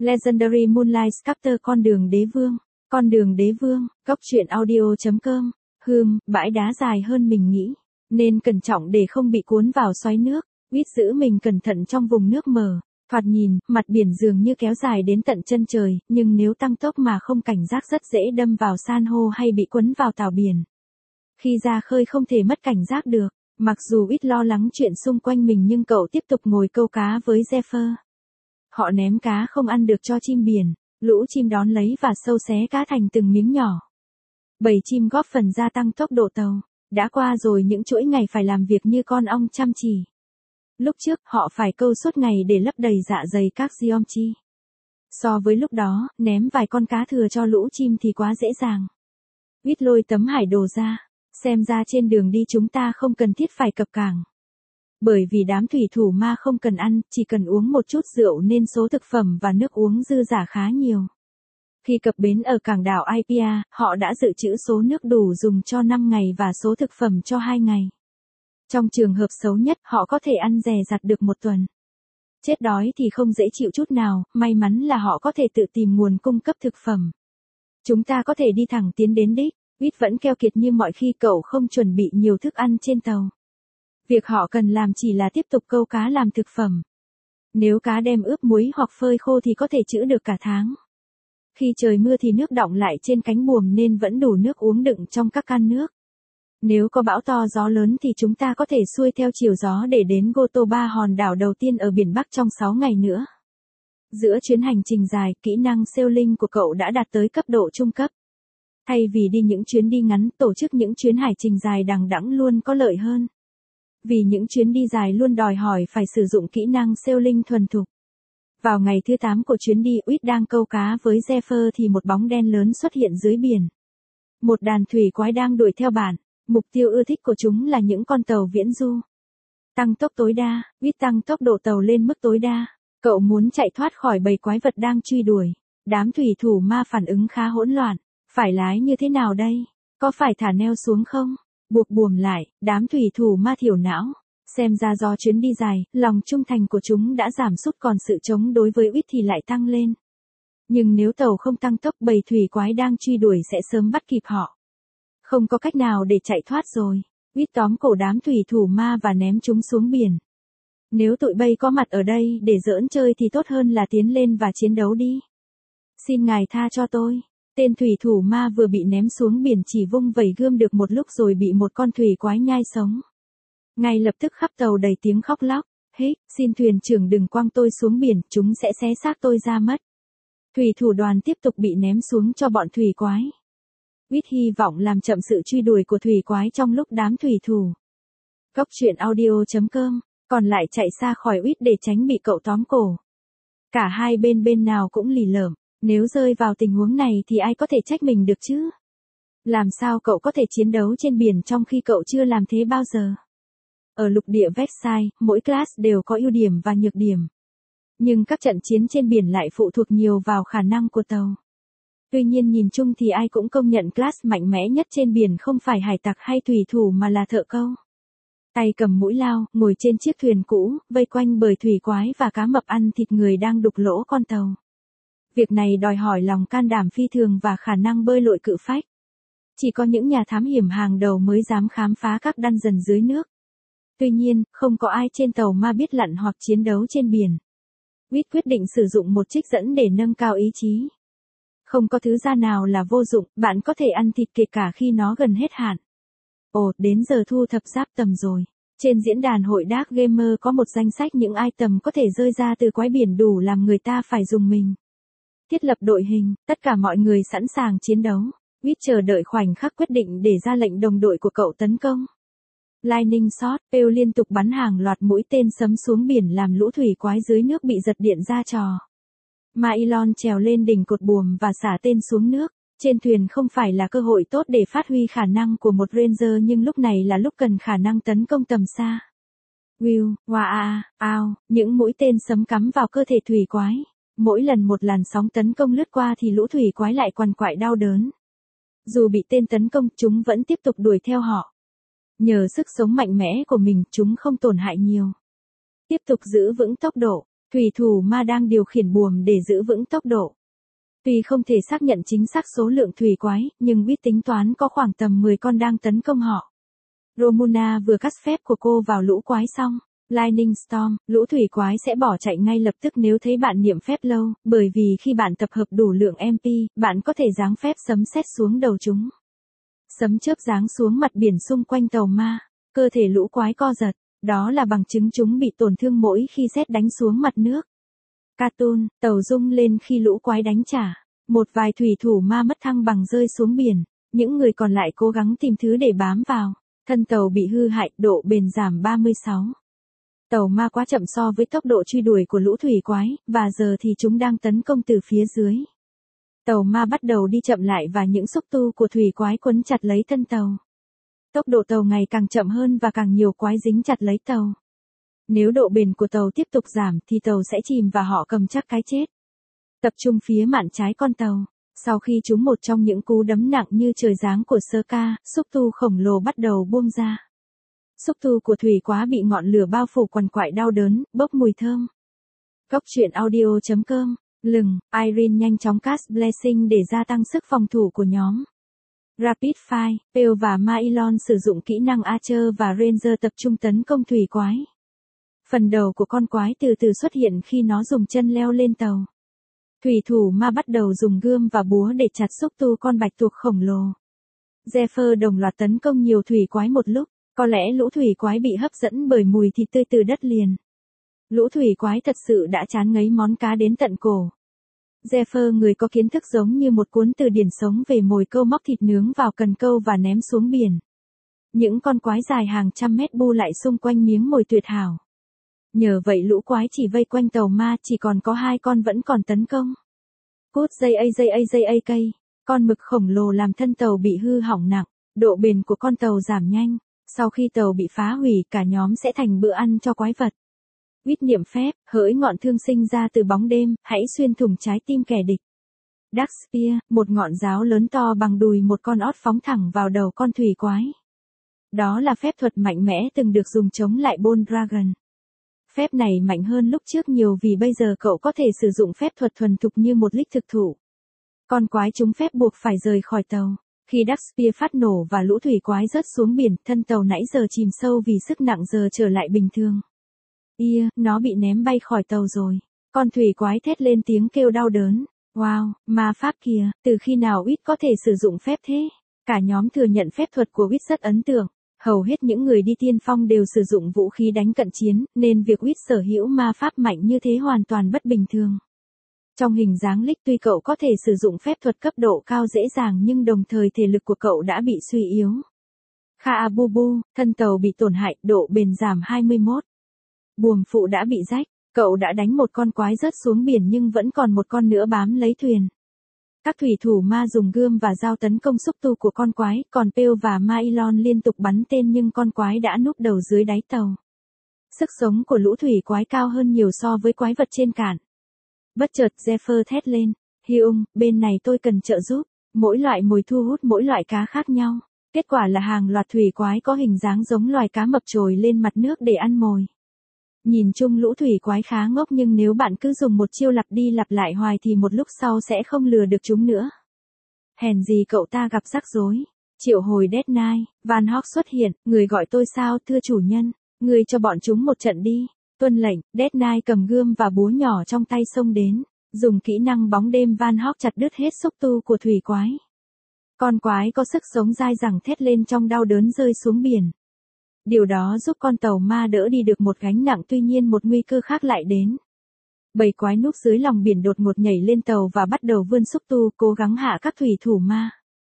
Legendary Moonlight Sculptor con đường đế vương, góc truyện audio.com, bãi đá dài hơn mình nghĩ, nên cẩn trọng để không bị cuốn vào xoáy nước, biết giữ mình cẩn thận trong vùng nước mờ, thoạt nhìn, mặt biển dường như kéo dài đến tận chân trời, nhưng nếu tăng tốc mà không cảnh giác rất dễ đâm vào san hô hay bị cuốn vào tảo biển. Khi ra khơi không thể mất cảnh giác được, mặc dù ít lo lắng chuyện xung quanh mình nhưng cậu tiếp tục ngồi câu cá với Zephyr. Họ ném cá không ăn được cho chim biển, lũ chim đón lấy và sâu xé cá thành từng miếng nhỏ. Bầy chim góp phần gia tăng tốc độ tàu, đã qua rồi những chuỗi ngày phải làm việc như con ong chăm chỉ. Lúc trước, họ phải câu suốt ngày để lấp đầy dạ dày các geomchi. So với lúc đó, ném vài con cá thừa cho lũ chim thì quá dễ dàng. Vít lôi tấm hải đồ ra, xem ra trên đường đi chúng ta không cần thiết phải cập cảng. Bởi vì đám thủy thủ ma không cần ăn, chỉ cần uống một chút rượu nên số thực phẩm và nước uống dư dả khá nhiều. Khi cập bến ở cảng đảo Aipia, họ đã dự trữ số nước đủ dùng cho 5 ngày và số thực phẩm cho 2 ngày. Trong trường hợp xấu nhất, họ có thể ăn dè dặt được 1 tuần. Chết đói thì không dễ chịu chút nào, may mắn là họ có thể tự tìm nguồn cung cấp thực phẩm. Chúng ta có thể đi thẳng tiến đến đích, Vít vẫn keo kiệt như mọi khi cậu không chuẩn bị nhiều thức ăn trên tàu. Việc họ cần làm chỉ là tiếp tục câu cá làm thực phẩm. Nếu cá đem ướp muối hoặc phơi khô thì có thể trữ được cả tháng. Khi trời mưa thì nước đọng lại trên cánh buồm nên vẫn đủ nước uống đựng trong các can nước. Nếu có bão to gió lớn thì chúng ta có thể xuôi theo chiều gió để đến Gotoba, hòn đảo đầu tiên ở biển Bắc trong 6 ngày nữa. Giữa chuyến hành trình dài, kỹ năng sailing của cậu đã đạt tới cấp độ trung cấp. Thay vì đi những chuyến đi ngắn, tổ chức những chuyến hải trình dài đằng đẵng luôn có lợi hơn. Vì những chuyến đi dài luôn đòi hỏi phải sử dụng kỹ năng sailing thuần thục. Vào ngày thứ 8 của chuyến đi, Vít đang câu cá với Zephyr thì một bóng đen lớn xuất hiện dưới biển. Một đàn thủy quái đang đuổi theo bạn, mục tiêu ưa thích của chúng là những con tàu viễn du. Tăng tốc tối đa, Vít tăng tốc độ tàu lên mức tối đa. Cậu muốn chạy thoát khỏi bầy quái vật đang truy đuổi. Đám thủy thủ ma phản ứng khá hỗn loạn. Phải lái như thế nào đây? Có phải thả neo xuống không? Buộc buồm lại, đám thủy thủ ma thiểu não. Xem ra do chuyến đi dài, lòng trung thành của chúng đã giảm sút còn sự chống đối với Vít thì lại tăng lên. Nhưng nếu tàu không tăng tốc bầy thủy quái đang truy đuổi sẽ sớm bắt kịp họ. Không có cách nào để chạy thoát rồi. Vít tóm cổ đám thủy thủ ma và ném chúng xuống biển. Nếu tụi bay có mặt ở đây để giỡn chơi thì tốt hơn là tiến lên và chiến đấu đi. Xin ngài tha cho tôi. Tên thủy thủ ma vừa bị ném xuống biển chỉ vung vẩy gươm được một lúc rồi bị một con thủy quái nhai sống. Ngay lập tức khắp tàu đầy tiếng khóc lóc. Hích, xin thuyền trưởng đừng quăng tôi xuống biển, chúng sẽ xé xác tôi ra mất. Thủy thủ đoàn tiếp tục bị ném xuống cho bọn thủy quái. Vít hy vọng làm chậm sự truy đuổi của thủy quái trong lúc đám thủy thủ. Góc truyện audio.com, còn lại chạy xa khỏi Vít để tránh bị cậu tóm cổ. Cả hai bên nào cũng lì lợm. Nếu rơi vào tình huống này thì ai có thể trách mình được chứ? Làm sao cậu có thể chiến đấu trên biển trong khi cậu chưa làm thế bao giờ? Ở lục địa Versailles, mỗi class đều có ưu điểm và nhược điểm. Nhưng các trận chiến trên biển lại phụ thuộc nhiều vào khả năng của tàu. Tuy nhiên nhìn chung thì ai cũng công nhận class mạnh mẽ nhất trên biển không phải hải tặc hay thủy thủ mà là thợ câu. Tay cầm mũi lao, ngồi trên chiếc thuyền cũ, vây quanh bởi thủy quái và cá mập ăn thịt người đang đục lỗ con tàu. Việc này đòi hỏi lòng can đảm phi thường và khả năng bơi lội cự phách. Chỉ có những nhà thám hiểm hàng đầu mới dám khám phá các dungeon dưới nước. Tuy nhiên, không có ai trên tàu ma biết lặn hoặc chiến đấu trên biển. Vít quyết định sử dụng một trích dẫn để nâng cao ý chí. Không có thứ da nào là vô dụng, bạn có thể ăn thịt kể cả khi nó gần hết hạn. Ồ, đến giờ thu thập giáp tầm rồi. Trên diễn đàn hội Dark Gamer có một danh sách những item có thể rơi ra từ quái biển đủ làm người ta phải dùng mình. Thiết lập đội hình, tất cả mọi người sẵn sàng chiến đấu. Vít chờ đợi khoảnh khắc quyết định để ra lệnh đồng đội của cậu tấn công. Lightning shot, Pale liên tục bắn hàng loạt mũi tên sấm xuống biển làm lũ thủy quái dưới nước bị giật điện ra trò. Mailon trèo lên đỉnh cột buồm và xả tên xuống nước. Trên thuyền không phải là cơ hội tốt để phát huy khả năng của một Ranger nhưng lúc này là lúc cần khả năng tấn công tầm xa. Will, wow, những mũi tên sấm cắm vào cơ thể thủy quái. Mỗi lần một làn sóng tấn công lướt qua thì lũ thủy quái lại quằn quại đau đớn. Dù bị tên tấn công, chúng vẫn tiếp tục đuổi theo họ. Nhờ sức sống mạnh mẽ của mình, chúng không tổn hại nhiều. Tiếp tục giữ vững tốc độ. Thủy thủ ma đang điều khiển buồm để giữ vững tốc độ. Tuy không thể xác nhận chính xác số lượng thủy quái, nhưng biết tính toán có khoảng tầm 10 con đang tấn công họ. Romuna vừa cắt phép của cô vào lũ quái xong. Lightning Storm, lũ thủy quái sẽ bỏ chạy ngay lập tức nếu thấy bạn niệm phép lâu, bởi vì khi bạn tập hợp đủ lượng MP, bạn có thể giáng phép sấm sét xuống đầu chúng. Sấm chớp giáng xuống mặt biển xung quanh tàu ma, cơ thể lũ quái co giật, đó là bằng chứng chúng bị tổn thương mỗi khi sét đánh xuống mặt nước. Cartoon, tàu rung lên khi lũ quái đánh trả. Một vài thủy thủ ma mất thăng bằng rơi xuống biển, những người còn lại cố gắng tìm thứ để bám vào. Thân tàu bị hư hại, độ bền giảm 36. Tàu ma quá chậm so với tốc độ truy đuổi của lũ thủy quái, và giờ thì chúng đang tấn công từ phía dưới. Tàu ma bắt đầu đi chậm lại và những xúc tu của thủy quái quấn chặt lấy thân tàu. Tốc độ tàu ngày càng chậm hơn và càng nhiều quái dính chặt lấy tàu. Nếu độ bền của tàu tiếp tục giảm thì tàu sẽ chìm và họ cầm chắc cái chết. Tập trung phía mạn trái con tàu. Sau khi trúng một trong những cú đấm nặng như trời giáng của sơ ca, xúc tu khổng lồ bắt đầu buông ra. Xúc tu của thủy quá bị ngọn lửa bao phủ quằn quại đau đớn, bốc mùi thơm. Góc truyện audio.com, lừng, Irene nhanh chóng cast Blessing để gia tăng sức phòng thủ của nhóm. Rapid Fire, Pale và Maelon sử dụng kỹ năng Archer và Ranger tập trung tấn công thủy quái. Phần đầu của con quái từ từ xuất hiện khi nó dùng chân leo lên tàu. Thủy thủ ma bắt đầu dùng gươm và búa để chặt xúc tu con bạch tuộc khổng lồ. Zephyr đồng loạt tấn công nhiều thủy quái một lúc, có lẽ lũ thủy quái bị hấp dẫn bởi mùi thịt tươi từ đất liền. Lũ thủy quái thật sự đã chán ngấy món cá đến tận cổ. Zephyr người có kiến thức giống như một cuốn từ điển sống về mồi câu móc thịt nướng vào cần câu và ném xuống biển. Những con quái dài hàng trăm mét bu lại xung quanh miếng mồi tuyệt hảo. Nhờ vậy lũ quái chỉ vây quanh tàu ma chỉ còn có 2 con vẫn còn tấn công. Cút dây cây. Con mực khổng lồ làm thân tàu bị hư hỏng nặng, độ bền của con tàu giảm nhanh. Sau khi tàu bị phá hủy cả nhóm sẽ thành bữa ăn cho quái vật. Quýt niệm phép, hỡi ngọn thương sinh ra từ bóng đêm, hãy xuyên thủng trái tim kẻ địch. Dark Spear, một ngọn giáo lớn to bằng đùi một con ót phóng thẳng vào đầu con thủy quái. Đó là phép thuật mạnh mẽ từng được dùng chống lại Bone Dragon. Phép này mạnh hơn lúc trước nhiều vì bây giờ cậu có thể sử dụng phép thuật thuần thục như một lích thực thủ. Con quái trúng phép buộc phải rời khỏi tàu. Khi Dark Spear phát nổ và lũ thủy quái rớt xuống biển, thân tàu nãy giờ chìm sâu vì sức nặng giờ trở lại bình thường. Nó bị ném bay khỏi tàu rồi. Con thủy quái thét lên tiếng kêu đau đớn. Wow, ma pháp kìa, từ khi nào Wit có thể sử dụng phép thế? Cả nhóm thừa nhận phép thuật của Wit rất ấn tượng. Hầu hết những người đi tiên phong đều sử dụng vũ khí đánh cận chiến, nên việc Wit sở hữu ma pháp mạnh như thế hoàn toàn bất bình thường. Trong hình dáng Lick tuy cậu có thể sử dụng phép thuật cấp độ cao dễ dàng nhưng đồng thời thể lực của cậu đã bị suy yếu. Khaabubu, thân tàu bị tổn hại, độ bền giảm 21. Buồm phụ đã bị rách, cậu đã đánh một con quái rớt xuống biển nhưng vẫn còn một con nữa bám lấy thuyền. Các thủy thủ ma dùng gươm và dao tấn công xúc tu của con quái, còn Pale và Maelon liên tục bắn tên nhưng con quái đã núp đầu dưới đáy tàu. Sức sống của lũ thủy quái cao hơn nhiều so với quái vật trên cạn. Bất chợt Zephyr thét lên, Hyung, bên này tôi cần trợ giúp. Mỗi loại mồi thu hút mỗi loại cá khác nhau. Kết quả là hàng loạt thủy quái có hình dáng giống loài cá mập trồi lên mặt nước để ăn mồi. Nhìn chung lũ thủy quái khá ngốc nhưng nếu bạn cứ dùng một chiêu lặp đi lặp lại hoài thì một lúc sau sẽ không lừa được chúng nữa. Hèn gì cậu ta gặp rắc rối. Triệu hồi Dead Knight, Van Hawk xuất hiện, người gọi tôi sao thưa chủ nhân, người cho bọn chúng một trận đi. Tuân lệnh, Dead Knight cầm gươm và búa nhỏ trong tay xông đến, dùng kỹ năng bóng đêm Van Hawk chặt đứt hết xúc tu của thủy quái. Con quái có sức sống dai dẳng thét lên trong đau đớn rơi xuống biển. Điều đó giúp con tàu ma đỡ đi được một gánh nặng tuy nhiên một nguy cơ khác lại đến. Bầy quái núp dưới lòng biển đột ngột nhảy lên tàu và bắt đầu vươn xúc tu cố gắng hạ các thủy thủ ma.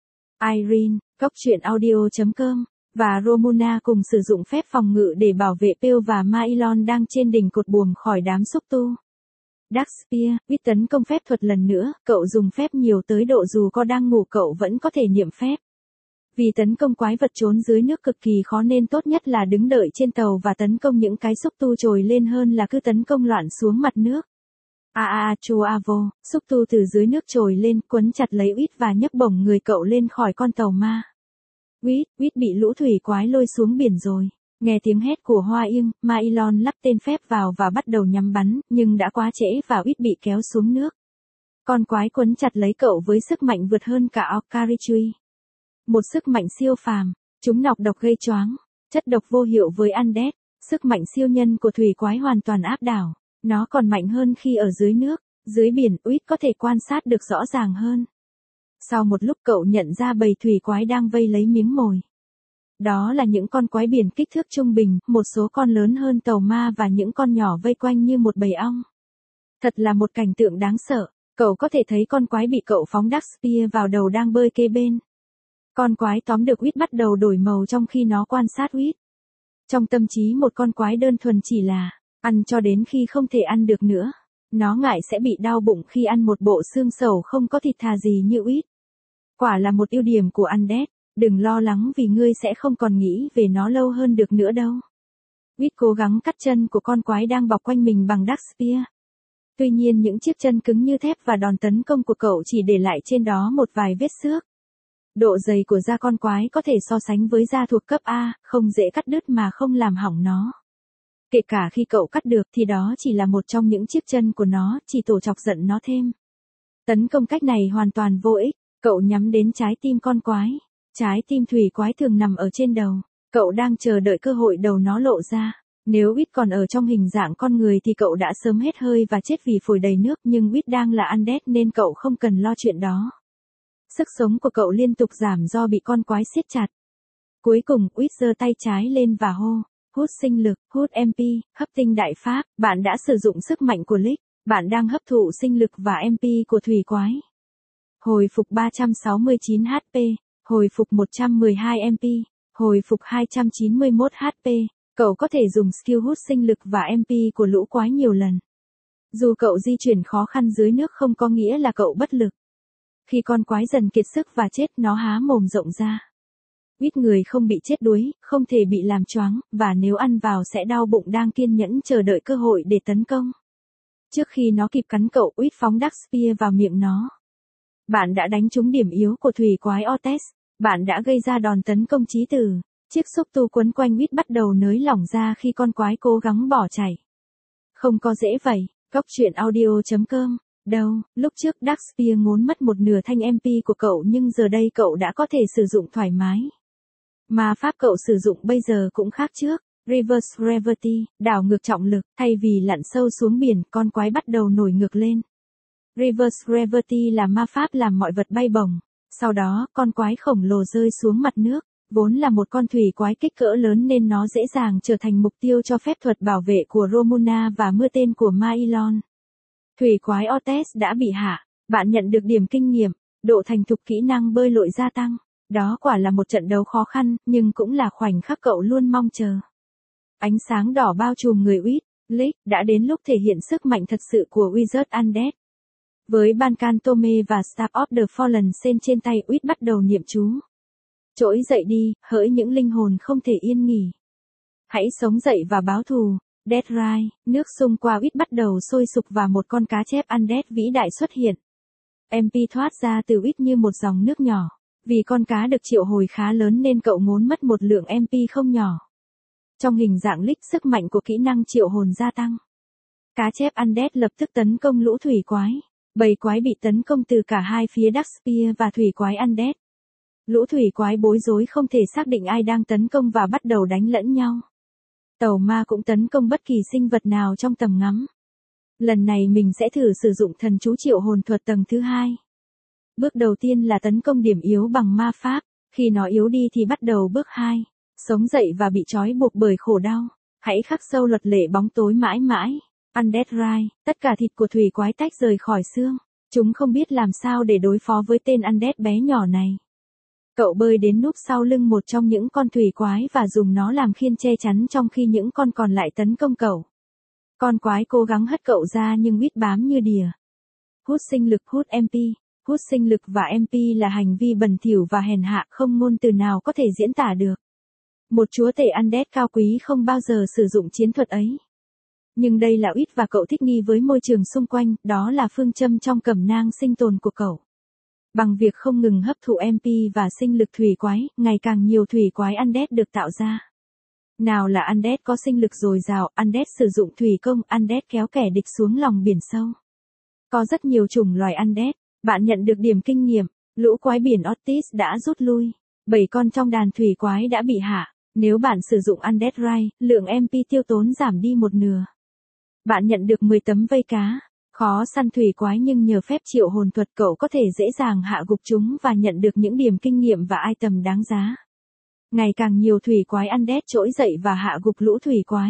Irene, góc truyện audio.com, và Romuna cùng sử dụng phép phòng ngự để bảo vệ Pale và Maelon đang trên đỉnh cột buồm khỏi đám xúc tu. Dark Spear, biết tấn công phép thuật lần nữa, cậu dùng phép nhiều tới độ dù có đang ngủ cậu vẫn có thể niệm phép. Vì tấn công quái vật trốn dưới nước cực kỳ khó nên tốt nhất là đứng đợi trên tàu và tấn công những cái xúc tu trồi lên hơn là cứ tấn công loạn xuống mặt nước. Chuavo, xúc tu từ dưới nước trồi lên quấn chặt lấy Wit và nhấc bổng người cậu lên khỏi con tàu ma. Wit bị lũ thủy quái lôi xuống biển rồi. Nghe tiếng hét của Hoa Yên, Mailon lắp tên phép vào và bắt đầu nhắm bắn, nhưng đã quá trễ và Uýt bị kéo xuống nước. Con quái quấn chặt lấy cậu với sức mạnh vượt hơn cả Okarichui. Một sức mạnh siêu phàm, chúng nọc độc gây choáng, chất độc vô hiệu với Undead, sức mạnh siêu nhân của thủy quái hoàn toàn áp đảo. Nó còn mạnh hơn khi ở dưới nước, dưới biển Uýt có thể quan sát được rõ ràng hơn. Sau một lúc cậu nhận ra bầy thủy quái đang vây lấy miếng mồi. Đó là những con quái biển kích thước trung bình, một số con lớn hơn tàu ma và những con nhỏ vây quanh như một bầy ong. Thật là một cảnh tượng đáng sợ, cậu có thể thấy con quái bị cậu phóng Dark Spear vào đầu đang bơi kế bên. Con quái tóm được Uýt bắt đầu đổi màu trong khi nó quan sát Uýt. Trong tâm trí một con quái đơn thuần chỉ là ăn cho đến khi không thể ăn được nữa. Nó ngại sẽ bị đau bụng khi ăn một bộ xương sầu không có thịt thà gì như Uýt. Quả là một ưu điểm của Undead, đừng lo lắng vì ngươi sẽ không còn nghĩ về nó lâu hơn được nữa đâu. Uýt cố gắng cắt chân của con quái đang bọc quanh mình bằng Dark Spear. Tuy nhiên những chiếc chân cứng như thép và đòn tấn công của cậu chỉ để lại trên đó một vài vết xước. Độ dày của da con quái có thể so sánh với da thuộc cấp A, không dễ cắt đứt mà không làm hỏng nó. Kể cả khi cậu cắt được thì đó chỉ là một trong những chiếc chân của nó, chỉ tổ chọc giận nó thêm. Tấn công cách này hoàn toàn vô ích, cậu nhắm đến trái tim con quái. Trái tim thủy quái thường nằm ở trên đầu, cậu đang chờ đợi cơ hội đầu nó lộ ra. Nếu Uýt còn ở trong hình dạng con người thì cậu đã sớm hết hơi và chết vì phổi đầy nước, nhưng Uýt đang là Undead nên cậu không cần lo chuyện đó. Sức sống của cậu liên tục giảm do bị con quái siết chặt. Cuối cùng Uýt giơ tay trái lên và hô, hút sinh lực, hút MP, hấp tinh đại pháp, bạn đã sử dụng sức mạnh của Lich, bạn đang hấp thụ sinh lực và MP của thủy quái. Hồi phục 369 HP, hồi phục 112 MP, hồi phục 291 HP, cậu có thể dùng skill hút sinh lực và MP của lũ quái nhiều lần. Dù cậu di chuyển khó khăn dưới nước không có nghĩa là cậu bất lực. Khi con quái dần kiệt sức và chết nó há mồm rộng ra. Uýt người không bị chết đuối, không thể bị làm choáng, và nếu ăn vào sẽ đau bụng đang kiên nhẫn chờ đợi cơ hội để tấn công. Trước khi nó kịp cắn cậu Uýt phóng Dark Spear vào miệng nó. Bạn đã đánh trúng điểm yếu của thủy quái Ortes, bạn đã gây ra đòn tấn công chí tử. Chiếc xúc tu quấn quanh Uýt bắt đầu nới lỏng ra khi con quái cố gắng bỏ chạy. Không có dễ vậy, góc truyện audio.com. Đâu, lúc trước Dark Spear ngốn mất một nửa thanh MP của cậu nhưng giờ đây cậu đã có thể sử dụng thoải mái. Mà pháp cậu sử dụng bây giờ cũng khác trước. Reverse Gravity, đảo ngược trọng lực, thay vì lặn sâu xuống biển, con quái bắt đầu nổi ngược lên. Reverse Gravity là ma pháp làm mọi vật bay bổng. Sau đó, con quái khổng lồ rơi xuống mặt nước. Vốn là một con thủy quái kích cỡ lớn nên nó dễ dàng trở thành mục tiêu cho phép thuật bảo vệ của Romuna và mưa tên của Mailon. Thủy quái Ortes đã bị hạ, bạn nhận được điểm kinh nghiệm, độ thành thục kỹ năng bơi lội gia tăng. Đó quả là một trận đấu khó khăn, nhưng cũng là khoảnh khắc cậu luôn mong chờ. Ánh sáng đỏ bao trùm người Uýt, Lich, đã đến lúc thể hiện sức mạnh thật sự của Wizard Undead. Với Bankan Tome và Staff of the Fallen Sen trên tay Uýt bắt đầu niệm chú. Trỗi dậy đi, hỡi những linh hồn không thể yên nghỉ. Hãy sống dậy và báo thù. Deathrise, nước xung qua Uýt bắt đầu sôi sục và một con cá chép Undead vĩ đại xuất hiện. MP thoát ra từ Uýt như một dòng nước nhỏ. Vì con cá được triệu hồi khá lớn nên cậu ngốn mất một lượng MP không nhỏ. Trong hình dạng Lich, sức mạnh của kỹ năng triệu hồn gia tăng. Cá chép Undead lập tức tấn công lũ thủy quái. Bầy quái bị tấn công từ cả hai phía Dark Spear và thủy quái Undead. Lũ thủy quái bối rối không thể xác định ai đang tấn công và bắt đầu đánh lẫn nhau. Tàu ma cũng tấn công bất kỳ sinh vật nào trong tầm ngắm. Lần này mình sẽ thử sử dụng thần chú triệu hồn thuật tầng thứ 2. Bước đầu tiên là tấn công điểm yếu bằng ma pháp, khi nó yếu đi thì bắt đầu bước 2, sống dậy và bị trói buộc bởi khổ đau. Hãy khắc sâu luật lệ bóng tối mãi mãi. Undead Rise, tất cả thịt của thủy quái tách rời khỏi xương. Chúng không biết làm sao để đối phó với tên Undead bé nhỏ này. Cậu bơi đến núp sau lưng một trong những con thủy quái và dùng nó làm khiên che chắn trong khi những con còn lại tấn công cậu. Con quái cố gắng hất cậu ra nhưng Uýt bám như đìa. Hút sinh lực, hút MP. Hút sinh lực và MP là hành vi bẩn thỉu và hèn hạ không ngôn từ nào có thể diễn tả được. Một chúa tể Undead cao quý không bao giờ sử dụng chiến thuật ấy. Nhưng đây là Uýt và cậu thích nghi với môi trường xung quanh, đó là phương châm trong cẩm nang sinh tồn của cậu. Bằng việc không ngừng hấp thụ MP và sinh lực thủy quái, ngày càng nhiều thủy quái Undead được tạo ra. Nào là Undead có sinh lực dồi dào, Undead sử dụng thủy công, Undead kéo kẻ địch xuống lòng biển sâu. Có rất nhiều chủng loài Undead, bạn nhận được điểm kinh nghiệm, lũ quái biển Otis đã rút lui, 7 con trong đàn thủy quái đã bị hạ. Nếu bạn sử dụng Undead Rai, lượng MP tiêu tốn giảm đi một nửa. Bạn nhận được 10 tấm vây cá. Khó săn thủy quái nhưng nhờ phép triệu hồn thuật cậu có thể dễ dàng hạ gục chúng và nhận được những điểm kinh nghiệm và item đáng giá. Ngày càng nhiều thủy quái Undead trỗi dậy và hạ gục lũ thủy quái.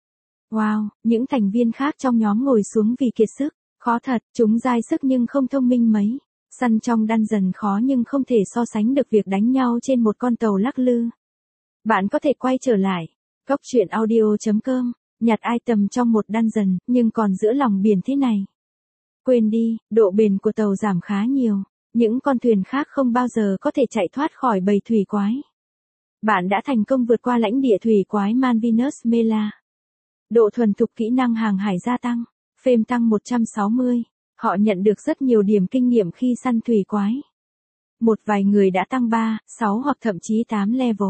Wow, những thành viên khác trong nhóm ngồi xuống vì kiệt sức. Khó thật, chúng dai sức nhưng không thông minh mấy. Săn trong dungeon khó nhưng không thể so sánh được việc đánh nhau trên một con tàu lắc lư. Bạn có thể quay trở lại. Góc truyện audio.com, nhặt item trong một dungeon, nhưng còn giữa lòng biển thế này. Quên đi, độ bền của tàu giảm khá nhiều. Những con thuyền khác không bao giờ có thể chạy thoát khỏi bầy thủy quái. Bạn đã thành công vượt qua lãnh địa thủy quái Malvinas Mela. Độ thuần thục kỹ năng hàng hải gia tăng. Phêm tăng 160. Họ nhận được rất nhiều điểm kinh nghiệm khi săn thủy quái. Một vài người đã tăng 3, 6 hoặc thậm chí 8 level.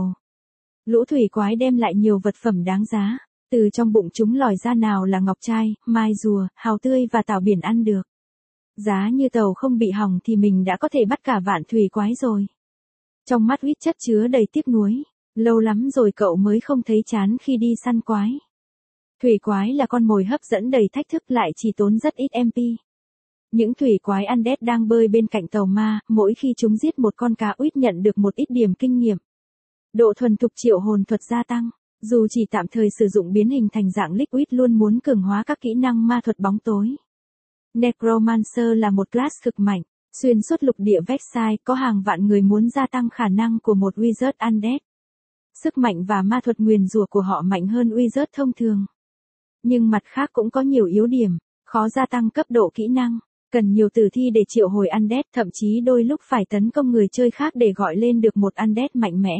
Lũ thủy quái đem lại nhiều vật phẩm đáng giá. Từ trong bụng chúng lòi ra nào là ngọc trai, mai rùa, hào tươi và tảo biển ăn được. Giá như tàu không bị hỏng thì mình đã có thể bắt cả vạn thủy quái rồi. Trong mắt Wit chất chứa đầy tiếc nuối. Lâu lắm rồi cậu mới không thấy chán khi đi săn quái. Thủy quái là con mồi hấp dẫn đầy thách thức lại chỉ tốn rất ít MP. Những thủy quái Undead đang bơi bên cạnh tàu ma, mỗi khi chúng giết một con cá Wit nhận được một ít điểm kinh nghiệm. Độ thuần thục triệu hồn thuật gia tăng. Dù chỉ tạm thời sử dụng biến hình thành dạng liquid luôn muốn cường hóa các kỹ năng ma thuật bóng tối. Necromancer là một class cực mạnh, xuyên suốt lục địa Vexai có hàng vạn người muốn gia tăng khả năng của một wizard Undead. Sức mạnh và ma thuật nguyền rủa của họ mạnh hơn wizard thông thường. Nhưng mặt khác cũng có nhiều yếu điểm, khó gia tăng cấp độ kỹ năng, cần nhiều tử thi để triệu hồi Undead, thậm chí đôi lúc phải tấn công người chơi khác để gọi lên được một Undead mạnh mẽ.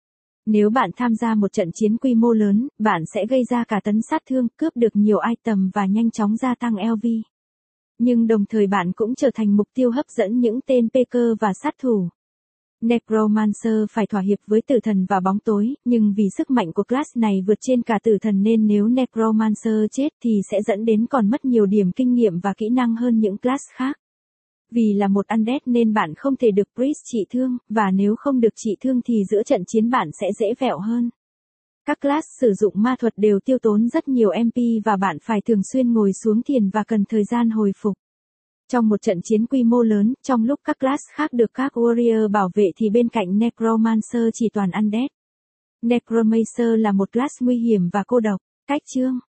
Nếu bạn tham gia một trận chiến quy mô lớn, bạn sẽ gây ra cả tấn sát thương, cướp được nhiều item và nhanh chóng gia tăng LV. Nhưng đồng thời bạn cũng trở thành mục tiêu hấp dẫn những tên PK và sát thủ. Necromancer phải thỏa hiệp với tử thần và bóng tối, nhưng vì sức mạnh của class này vượt trên cả tử thần nên nếu Necromancer chết thì sẽ dẫn đến còn mất nhiều điểm kinh nghiệm và kỹ năng hơn những class khác. Vì là một Undead nên bạn không thể được Priest trị thương, và nếu không được trị thương thì giữa trận chiến bạn sẽ dễ vẹo hơn. Các class sử dụng ma thuật đều tiêu tốn rất nhiều MP và bạn phải thường xuyên ngồi xuống thiền và cần thời gian hồi phục. Trong một trận chiến quy mô lớn, trong lúc các class khác được các warrior bảo vệ thì bên cạnh Necromancer chỉ toàn Undead. Necromancer là một class nguy hiểm và cô độc. Cách chương